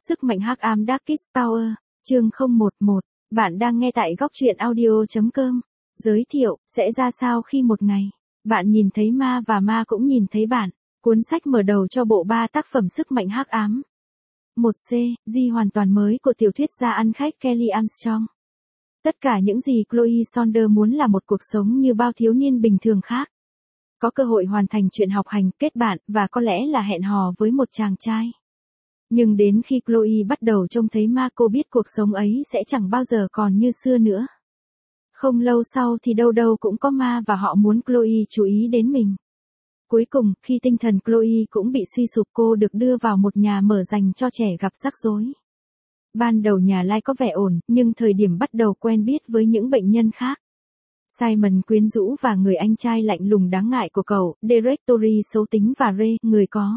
Sức mạnh hắc ám Darkest Power, chương 011, bạn đang nghe tại góc truyện audio.com. Giới thiệu, sẽ ra sao khi một ngày, bạn nhìn thấy ma và ma cũng nhìn thấy bạn. Cuốn sách mở đầu cho bộ 3 tác phẩm Sức mạnh hắc ám. 1C, Di hoàn toàn mới của tiểu thuyết gia ăn khách Kelly Armstrong. Tất cả những gì Chloe Saunders muốn là một cuộc sống như bao thiếu niên bình thường khác. Có cơ hội hoàn thành chuyện học hành, kết bạn, và có lẽ là hẹn hò với một chàng trai. Nhưng đến khi Chloe bắt đầu trông thấy ma, cô biết cuộc sống ấy sẽ chẳng bao giờ còn như xưa nữa. Không lâu sau thì đâu đâu cũng có ma và họ muốn Chloe chú ý đến mình. Cuối cùng, khi tinh thần Chloe cũng bị suy sụp, cô được đưa vào một nhà mở dành cho trẻ gặp rắc rối. Ban đầu nhà Lai có vẻ ổn, nhưng thời điểm bắt đầu quen biết với những bệnh nhân khác. Simon quyến rũ và người anh trai lạnh lùng đáng ngại của cậu, Directory xấu tính và Ray, người có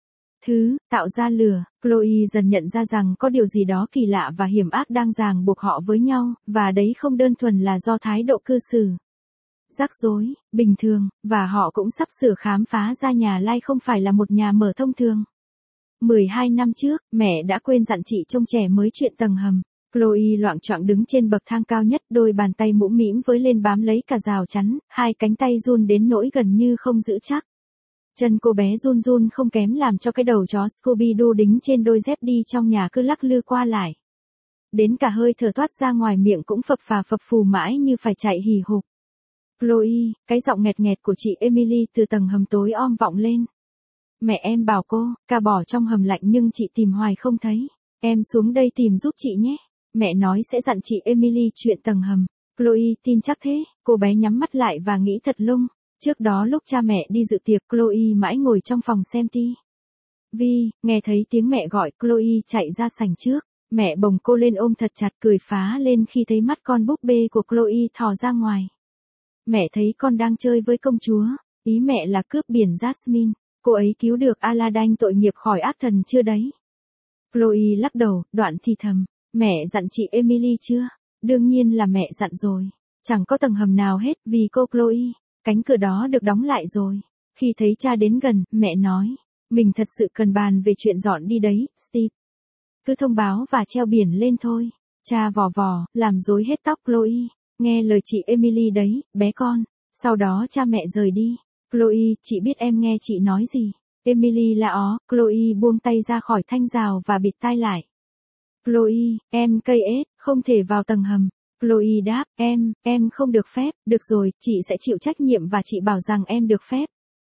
tạo ra lửa. Chloe dần nhận ra rằng có điều gì đó kỳ lạ và hiểm ác đang ràng buộc họ với nhau, và đấy không đơn thuần là do thái độ cư xử rắc rối, bình thường, và họ cũng sắp sửa khám phá ra nhà Lai không phải là một nhà mở thông thường. 12 năm trước, mẹ đã quên dặn chị trông trẻ mới chuyện tầng hầm. Chloe loạng choạng đứng trên bậc thang cao nhất, đôi bàn tay mũm mĩm với lên bám lấy cả rào chắn, hai cánh tay run đến nỗi gần như không giữ chắc. Chân cô bé run run không kém làm cho cái đầu chó Scooby-Doo đính trên đôi dép đi trong nhà cứ lắc lư qua lại. Đến cả hơi thở thoát ra ngoài miệng cũng phập phà phập phù mãi như phải chạy hì hục. Chloe, cái giọng nghẹt nghẹt của chị Emily từ tầng hầm tối om vọng lên. Mẹ em bảo cô, ca bỏ trong hầm lạnh nhưng chị tìm hoài không thấy. Em xuống đây tìm giúp chị nhé. Mẹ nói sẽ dặn chị Emily chuyện tầng hầm. Chloe tin chắc thế, cô bé nhắm mắt lại và nghĩ thật lung. Trước đó lúc cha mẹ đi dự tiệc, Chloe mãi ngồi trong phòng xem Vi, nghe thấy tiếng mẹ gọi, Chloe chạy ra sảnh trước. Mẹ bồng cô lên ôm thật chặt, cười phá lên khi thấy mắt con búp bê của Chloe thò ra ngoài. Mẹ thấy con đang chơi với công chúa, ý mẹ là cướp biển Jasmine. Cô ấy cứu được Aladdin tội nghiệp khỏi ác thần chưa đấy? Chloe lắc đầu, đoạn thì thầm. Mẹ dặn chị Emily chưa? Đương nhiên là mẹ dặn rồi. Chẳng có tầng hầm nào hết vì cô Chloe. Cánh cửa đó được đóng lại rồi. Khi thấy cha đến gần, mẹ nói. Mình thật sự cần bàn về chuyện dọn đi đấy, Steve. Cứ thông báo và treo biển lên thôi. Cha vò vò, làm rối hết tóc Chloe. Nghe lời chị Emily đấy, bé con. Sau đó cha mẹ rời đi. Chloe, chị biết em nghe chị nói gì. Emily la ó, Chloe buông tay ra khỏi thanh rào và bịt tai lại. Chloe, em cây ếch, không thể vào tầng hầm. Chloe đáp, em không được phép. Được rồi, chị sẽ chịu trách nhiệm và chị bảo rằng em được phép.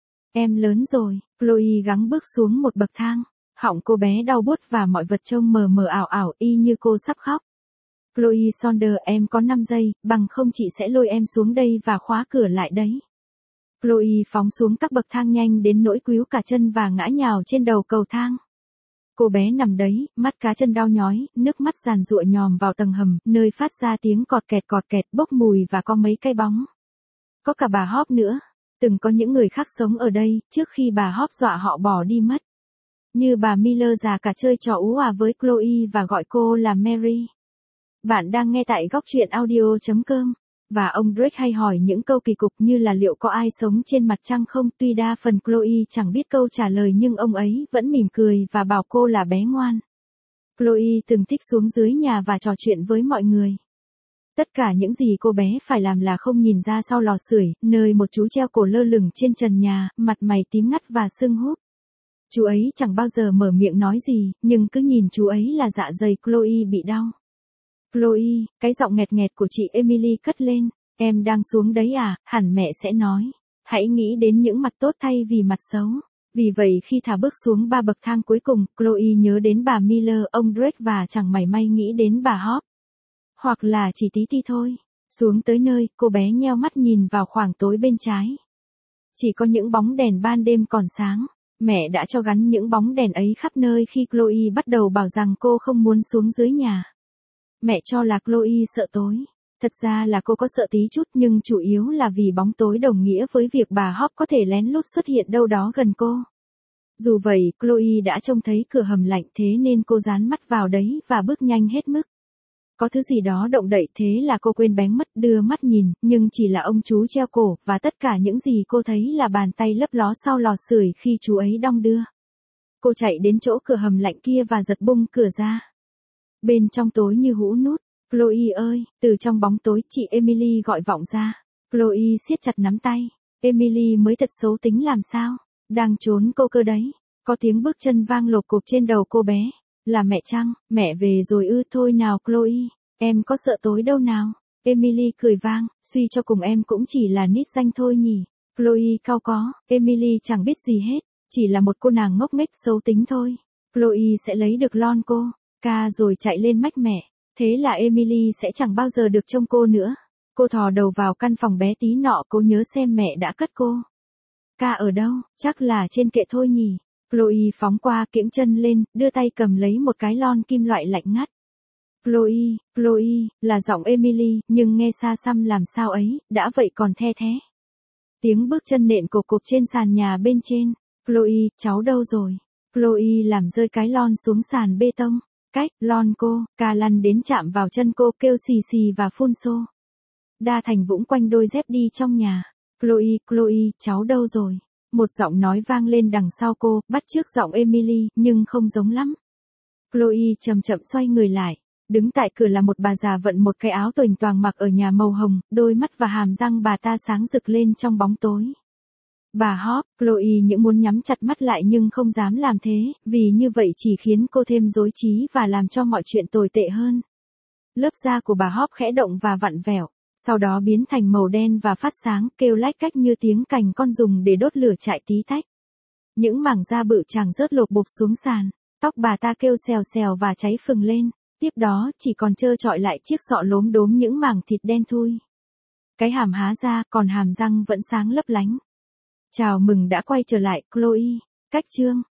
Em lớn rồi. Chloe gắng bước xuống một bậc thang. Họng cô bé đau buốt và mọi vật trông mờ mờ ảo ảo y như cô sắp khóc. Chloe Saunders, em có 5 giây, bằng không chị sẽ lôi em xuống đây và khóa cửa lại đấy. Chloe phóng xuống các bậc thang nhanh đến nỗi cúi cả chân và ngã nhào trên đầu cầu thang. Cô bé nằm đấy, mắt cá chân đau nhói, nước mắt giàn giụa nhòm vào tầng hầm, nơi phát ra tiếng cọt kẹt bốc mùi và có mấy cái bóng. Có cả bà Hope nữa. Từng có những người khác sống ở đây, trước khi bà Hope dọa họ bỏ đi mất. Như bà Miller già cả chơi trò ú à với Chloe và gọi cô là Mary. Bạn đang nghe tại góc truyện audio.com. Và ông Drake hay hỏi những câu kỳ cục như là liệu có ai sống trên mặt trăng không, tuy đa phần Chloe chẳng biết câu trả lời nhưng ông ấy vẫn mỉm cười và bảo cô là bé ngoan. Chloe từng thích xuống dưới nhà và trò chuyện với mọi người. Tất cả những gì cô bé phải làm là không nhìn ra sau lò sưởi, nơi một chú treo cổ lơ lửng trên trần nhà, mặt mày tím ngắt và sưng húp. Chú ấy chẳng bao giờ mở miệng nói gì, nhưng cứ nhìn chú ấy là dạ dày Chloe bị đau. Chloe, cái giọng nghẹt nghẹt của chị Emily cất lên. Em đang xuống đấy à, hẳn mẹ sẽ nói. Hãy nghĩ đến những mặt tốt thay vì mặt xấu. Vì vậy khi thả bước xuống 3 bậc thang cuối cùng, Chloe nhớ đến bà Miller, ông Drake và chẳng mảy may nghĩ đến bà Hope. Hoặc là chỉ tí ti thôi. Xuống tới nơi, cô bé nheo mắt nhìn vào khoảng tối bên trái. Chỉ có những bóng đèn ban đêm còn sáng. Mẹ đã cho gắn những bóng đèn ấy khắp nơi khi Chloe bắt đầu bảo rằng cô không muốn xuống dưới nhà. Mẹ cho là Chloe sợ tối. Thật ra là cô có sợ tí chút nhưng chủ yếu là vì bóng tối đồng nghĩa với việc bà Hope có thể lén lút xuất hiện đâu đó gần cô. Dù vậy, Chloe đã trông thấy cửa hầm lạnh thế nên cô dán mắt vào đấy và bước nhanh hết mức. Có thứ gì đó động đậy thế là cô quên bén mất, đưa mắt nhìn, nhưng chỉ là ông chú treo cổ và tất cả những gì cô thấy là bàn tay lấp ló sau lò sưởi khi chú ấy đong đưa. Cô chạy đến chỗ cửa hầm lạnh kia và giật bung cửa ra. Bên trong tối như hũ nút. Chloe ơi, từ trong bóng tối chị Emily gọi vọng ra. Chloe siết chặt nắm tay. Emily mới thật xấu tính làm sao? Đang trốn cô cơ đấy. Có tiếng bước chân vang lộp cộp trên đầu cô bé. Là mẹ chăng? Mẹ về rồi ư? Thôi nào Chloe, em có sợ tối đâu nào? Emily cười vang, suy cho cùng em cũng chỉ là nít danh thôi nhỉ. Chloe cau có, Emily chẳng biết gì hết, chỉ là một cô nàng ngốc nghếch xấu tính thôi. Chloe sẽ lấy được lon cô, ca rồi chạy lên mách mẹ, thế là Emily sẽ chẳng bao giờ được trông cô nữa. Cô thò đầu vào căn phòng bé tí nọ, cố nhớ xem mẹ đã cất cô. Ca ở đâu? Chắc là trên kệ thôi nhỉ. Chloe phóng qua kiễng chân lên, đưa tay cầm lấy một cái lon kim loại lạnh ngắt. Chloe, là giọng Emily, nhưng nghe xa xăm làm sao ấy, đã vậy còn the thé. Tiếng bước chân nện cộp cộp trên sàn nhà bên trên. Chloe, cháu đâu rồi? Chloe làm rơi cái lon xuống sàn bê tông. Cách, lon cô, ca lăn đến chạm vào chân cô kêu xì xì và phun xô. Đa Thành Vũng quanh đôi dép đi trong nhà. Chloe, cháu đâu rồi? Một giọng nói vang lên đằng sau cô, bắt chước giọng Emily, nhưng không giống lắm. Chloe chậm chậm xoay người lại. Đứng tại cửa là một bà già vận một cái áo toành toàng mặc ở nhà màu hồng, đôi mắt và hàm răng bà ta sáng rực lên trong bóng tối. Bà Hop, Chloe những muốn nhắm chặt mắt lại nhưng không dám làm thế, vì như vậy chỉ khiến cô thêm rối trí và làm cho mọi chuyện tồi tệ hơn. Lớp da của bà Hop khẽ động và vặn vẹo, sau đó biến thành màu đen và phát sáng, kêu lách cách như tiếng cành con dùng để đốt lửa chạy tí tách. Những mảng da bự chàng rớt lột bột xuống sàn, tóc bà ta kêu xèo xèo và cháy phừng lên. Tiếp đó chỉ còn trơ trọi lại chiếc sọ lốm đốm những mảng thịt đen thui. Cái hàm há ra, còn hàm răng vẫn sáng lấp lánh. Chào mừng đã quay trở lại, Chloe. Cách chương